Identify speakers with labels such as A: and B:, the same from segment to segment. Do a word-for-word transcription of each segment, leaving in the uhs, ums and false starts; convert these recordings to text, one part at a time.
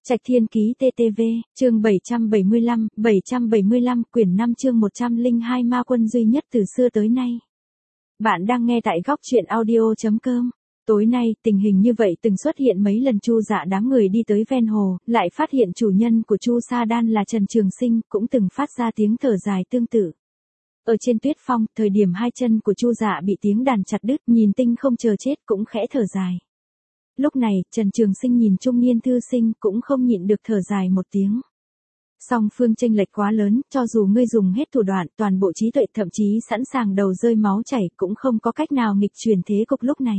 A: Trạch Thiên Ký tê tê vê, chương bảy trăm bảy mươi lăm, bảy trăm bảy mươi lăm, quyển năm chương một trăm lẻ hai ma quân duy nhất từ xưa tới nay. Bạn đang nghe tại góc truyện audio chấm com. Tối nay, tình hình như vậy từng xuất hiện mấy lần. Chu Dạ đám người đi tới ven hồ, lại phát hiện chủ nhân của Chu Sa Đan là Trần Trường Sinh, cũng từng phát ra tiếng thở dài tương tự. Ở trên tuyết phong, thời điểm hai chân của Chu Dạ bị tiếng đàn chặt đứt, nhìn tinh không chờ chết cũng khẽ thở dài. Lúc này, Trần Trường Sinh nhìn trung niên thư sinh cũng không nhịn được thở dài một tiếng. Song phương chênh lệch quá lớn, cho dù ngươi dùng hết thủ đoạn, toàn bộ trí tuệ, thậm chí sẵn sàng đầu rơi máu chảy, cũng không có cách nào nghịch chuyển thế cục lúc này.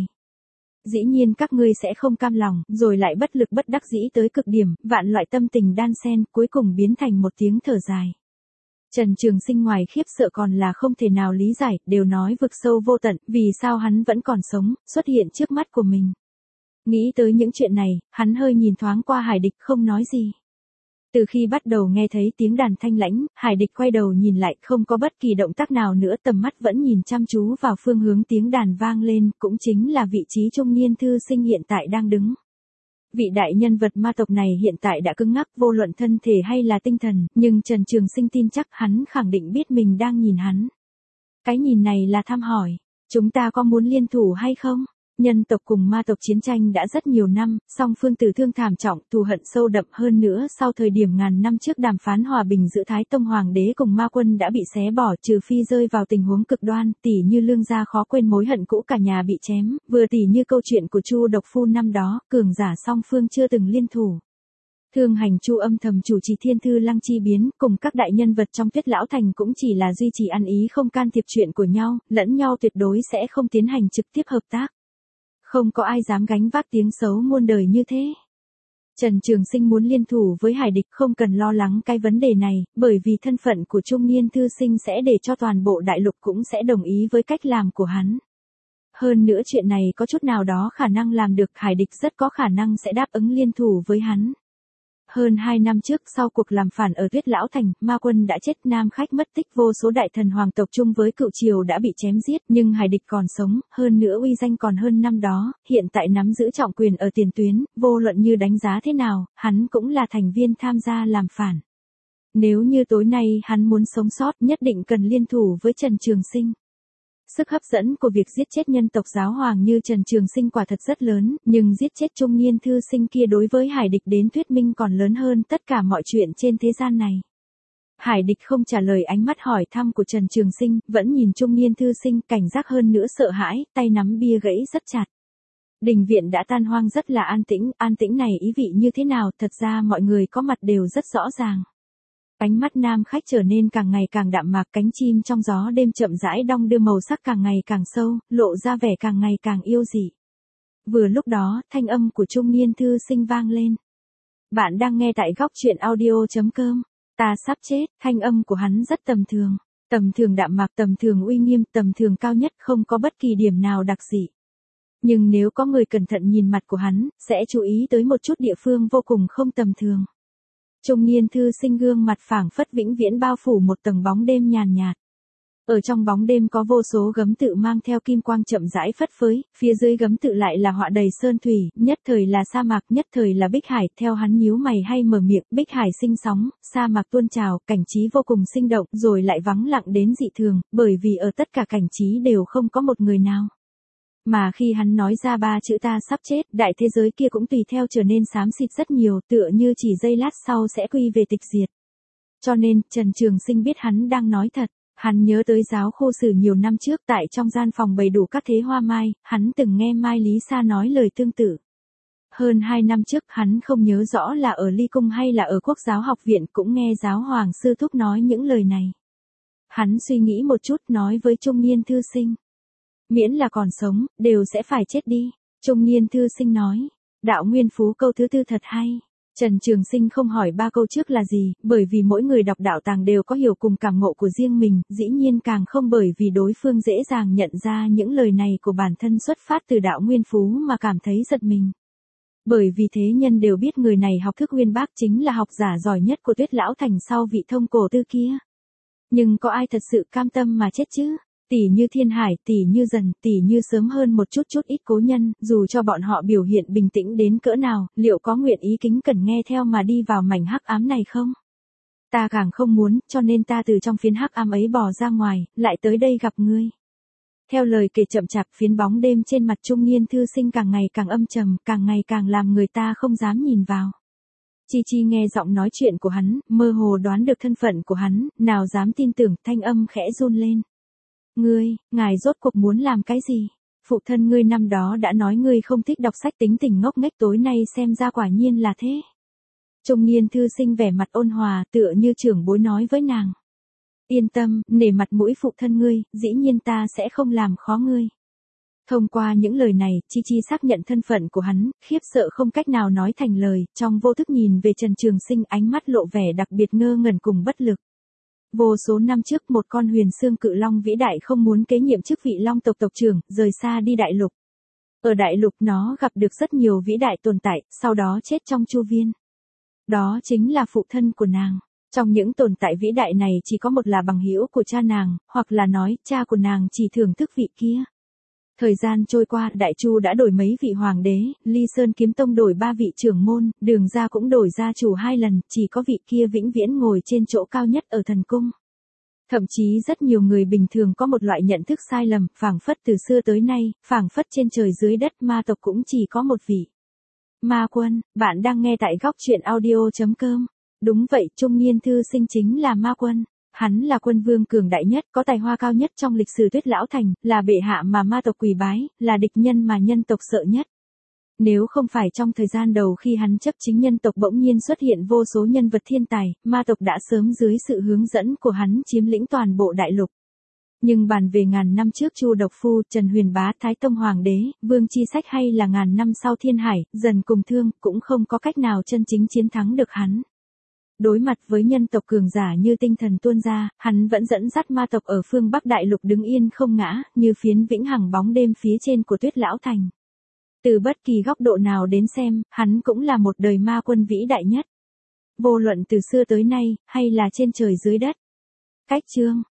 A: Dĩ nhiên các ngươi sẽ không cam lòng, rồi lại bất lực bất đắc dĩ tới cực điểm, vạn loại tâm tình đan xen, cuối cùng biến thành một tiếng thở dài. Trần Trường Sinh ngoài khiếp sợ còn là không thể nào lý giải, đều nói vực sâu vô tận, vì sao hắn vẫn còn sống, xuất hiện trước mắt của mình. Nghĩ tới những chuyện này, hắn hơi nhìn thoáng qua Hải Địch không nói gì. Từ khi bắt đầu nghe thấy tiếng đàn thanh lãnh, Hải Địch quay đầu nhìn lại, không có bất kỳ động tác nào nữa, tầm mắt vẫn nhìn chăm chú vào phương hướng tiếng đàn vang lên, cũng chính là vị trí trung niên thư sinh hiện tại đang đứng. Vị đại nhân vật ma tộc này hiện tại đã cứng ngắc, vô luận thân thể hay là tinh thần, nhưng Trần Trường Sinh tin chắc hắn khẳng định biết mình đang nhìn hắn. Cái nhìn này là thăm hỏi, chúng ta có muốn liên thủ hay không? Nhân tộc cùng ma tộc chiến tranh đã rất nhiều năm, song phương tử thương thảm trọng, thù hận sâu đậm hơn nữa. Sau thời điểm ngàn năm trước đàm phán hòa bình giữa Thái Tông Hoàng đế cùng ma quân đã bị xé bỏ, trừ phi rơi vào tình huống cực đoan, tỉ như Lương gia khó quên mối hận cũ cả nhà bị chém, vừa tỉ như câu chuyện của Chu Độc Phu năm đó, cường giả song phương chưa từng liên thủ. Thương Hành Chu âm thầm chủ trì Thiên Thư Lăng chi biến, cùng các đại nhân vật trong Tuyết Lão Thành cũng chỉ là duy trì ăn ý không can thiệp chuyện của nhau, lẫn nhau tuyệt đối sẽ không tiến hành trực tiếp hợp tác. Không có ai dám gánh vác tiếng xấu muôn đời như thế. Trần Trường Sinh muốn liên thủ với Hải Địch không cần lo lắng cái vấn đề này, bởi vì thân phận của trung niên thư sinh sẽ để cho toàn bộ đại lục cũng sẽ đồng ý với cách làm của hắn. Hơn nữa chuyện này có chút nào đó khả năng làm được, Hải Địch rất có khả năng sẽ đáp ứng liên thủ với hắn. Hơn hai năm trước, sau cuộc làm phản ở Tuyết Lão Thành, ma quân đã chết, Nam Khách mất tích, vô số đại thần hoàng tộc chung với cựu triều đã bị chém giết, nhưng Hải Địch còn sống, hơn nữa uy danh còn hơn năm đó, hiện tại nắm giữ trọng quyền ở tiền tuyến, vô luận như đánh giá thế nào, hắn cũng là thành viên tham gia làm phản. Nếu như tối nay hắn muốn sống sót, nhất định cần liên thủ với Trần Trường Sinh. Sức hấp dẫn của việc giết chết nhân tộc giáo hoàng như Trần Trường Sinh quả thật rất lớn, nhưng giết chết trung niên thư sinh kia đối với Hải Địch đến thuyết minh còn lớn hơn tất cả mọi chuyện trên thế gian này. Hải Địch không trả lời ánh mắt hỏi thăm của Trần Trường Sinh, vẫn nhìn trung niên thư sinh, cảnh giác hơn nữa sợ hãi, tay nắm bia gãy rất chặt. Đình viện đã tan hoang, rất là an tĩnh, an tĩnh này ý vị như thế nào, thật ra mọi người có mặt đều rất rõ ràng. Ánh mắt Nam Khách trở nên càng ngày càng đạm mạc, cánh chim trong gió đêm chậm rãi đong đưa, màu sắc càng ngày càng sâu, lộ ra vẻ càng ngày càng yêu dị. Vừa lúc đó, thanh âm của trung niên thư sinh vang lên. Bạn đang nghe tại góc truyện audio chấm com. Ta sắp chết, thanh âm của hắn rất tầm thường. Tầm thường đạm mạc, tầm thường uy nghiêm, tầm thường cao nhất, không có bất kỳ điểm nào đặc dị. Nhưng nếu có người cẩn thận nhìn mặt của hắn, sẽ chú ý tới một chút địa phương vô cùng không tầm thường. Trung niên thư sinh gương mặt phảng phất vĩnh viễn bao phủ một tầng bóng đêm nhàn nhạt. Ở trong bóng đêm có vô số gấm tự mang theo kim quang chậm rãi phất phới, phía dưới gấm tự lại là họa đầy sơn thủy, nhất thời là sa mạc, nhất thời là bích hải, theo hắn nhíu mày hay mở miệng, bích hải sinh sóng, sa mạc tuôn trào, cảnh trí vô cùng sinh động, rồi lại vắng lặng đến dị thường, bởi vì ở tất cả cảnh trí đều không có một người nào. Mà khi hắn nói ra ba chữ ta sắp chết, đại thế giới kia cũng tùy theo trở nên xám xịt rất nhiều, tựa như chỉ giây lát sau sẽ quy về tịch diệt. Cho nên, Trần Trường Sinh biết hắn đang nói thật, hắn nhớ tới giáo khô sử nhiều năm trước tại trong gian phòng bày đủ các thế hoa mai, hắn từng nghe Mai Lý Sa nói lời tương tự. Hơn hai năm trước hắn không nhớ rõ là ở Ly Cung hay là ở Quốc giáo học viện cũng nghe giáo hoàng sư thúc nói những lời này. Hắn suy nghĩ một chút nói với trung niên thư sinh. Miễn là còn sống, đều sẽ phải chết đi. Trung niên thư sinh nói. Đạo Nguyên Phú câu thứ tư thật hay. Trần Trường Sinh không hỏi ba câu trước là gì, bởi vì mỗi người đọc đạo tàng đều có hiểu cùng cảm ngộ của riêng mình, dĩ nhiên càng không bởi vì đối phương dễ dàng nhận ra những lời này của bản thân xuất phát từ Đạo Nguyên Phú mà cảm thấy giật mình. Bởi vì thế nhân đều biết người này học thức uyên bác, chính là học giả giỏi nhất của Tuyết Lão Thành sau vị thông cổ tư kia. Nhưng có ai thật sự cam tâm mà chết chứ? Tỷ như Thiên Hải, tỷ như Dần, tỷ như sớm hơn một chút chút ít cố nhân, dù cho bọn họ biểu hiện bình tĩnh đến cỡ nào, liệu có nguyện ý kính cẩn nghe theo mà đi vào mảnh hắc ám này không? Ta càng không muốn, cho nên ta từ trong phiến hắc ám ấy bò ra ngoài, lại tới đây gặp ngươi. Theo lời kể chậm chạp, phiến bóng đêm trên mặt trung niên thư sinh càng ngày càng âm trầm, càng ngày càng làm người ta không dám nhìn vào. Chi Chi nghe giọng nói chuyện của hắn, mơ hồ đoán được thân phận của hắn, nào dám tin tưởng, thanh âm khẽ run lên. Ngươi, ngài rốt cuộc muốn làm cái gì? Phụ thân ngươi năm đó đã nói ngươi không thích đọc sách, tính tình ngốc nghếch, tối nay xem ra quả nhiên là thế. Trung niên thư sinh vẻ mặt ôn hòa, tựa như trưởng bối nói với nàng. Yên tâm, nể mặt mũi phụ thân ngươi, dĩ nhiên ta sẽ không làm khó ngươi. Thông qua những lời này, Chi Chi xác nhận thân phận của hắn, khiếp sợ không cách nào nói thành lời, trong vô thức nhìn về Trần Trường Sinh, ánh mắt lộ vẻ đặc biệt ngơ ngẩn cùng bất lực. Vô số năm trước, một con huyền xương cự long vĩ đại không muốn kế nhiệm chức vị long tộc tộc trưởng, rời xa đi đại lục. Ở đại lục nó gặp được rất nhiều vĩ đại tồn tại, sau đó chết trong chu viên. Đó chính là phụ thân của nàng. Trong những tồn tại vĩ đại này chỉ có một là bằng hữu của cha nàng, hoặc là nói, cha của nàng chỉ thưởng thức vị kia. Thời gian trôi qua, Đại Chu đã đổi mấy vị hoàng đế, Ly Sơn Kiếm Tông đổi ba vị trưởng môn, Đường gia cũng đổi gia chủ hai lần, chỉ có vị kia vĩnh viễn ngồi trên chỗ cao nhất ở thần cung. Thậm chí rất nhiều người bình thường có một loại nhận thức sai lầm, phảng phất từ xưa tới nay, phảng phất trên trời dưới đất ma tộc cũng chỉ có một vị. Ma Quân, bạn đang nghe tại góc truyện audio chấm com. Đúng vậy, trung niên thư sinh chính là Ma Quân. Hắn là quân vương cường đại nhất, có tài hoa cao nhất trong lịch sử Tuyết Lão Thành, là bệ hạ mà ma tộc quỳ bái, là địch nhân mà nhân tộc sợ nhất. Nếu không phải trong thời gian đầu khi hắn chấp chính nhân tộc bỗng nhiên xuất hiện vô số nhân vật thiên tài, ma tộc đã sớm dưới sự hướng dẫn của hắn chiếm lĩnh toàn bộ đại lục. Nhưng bàn về ngàn năm trước Chu Độc Phu, Trần Huyền Bá, Thái Tông Hoàng đế, Vương Chi Sách hay là ngàn năm sau Thiên Hải, Dần cùng Thương, cũng không có cách nào chân chính chiến thắng được hắn. Đối mặt với nhân tộc cường giả như tinh thần tuôn ra, hắn vẫn dẫn dắt ma tộc ở phương Bắc Đại Lục đứng yên không ngã, như phiến vĩnh hằng bóng đêm phía trên của Tuyết Lão Thành. Từ bất kỳ góc độ nào đến xem, hắn cũng là một đời ma quân vĩ đại nhất. Vô luận từ xưa tới nay, hay là trên trời dưới đất. Cách chương.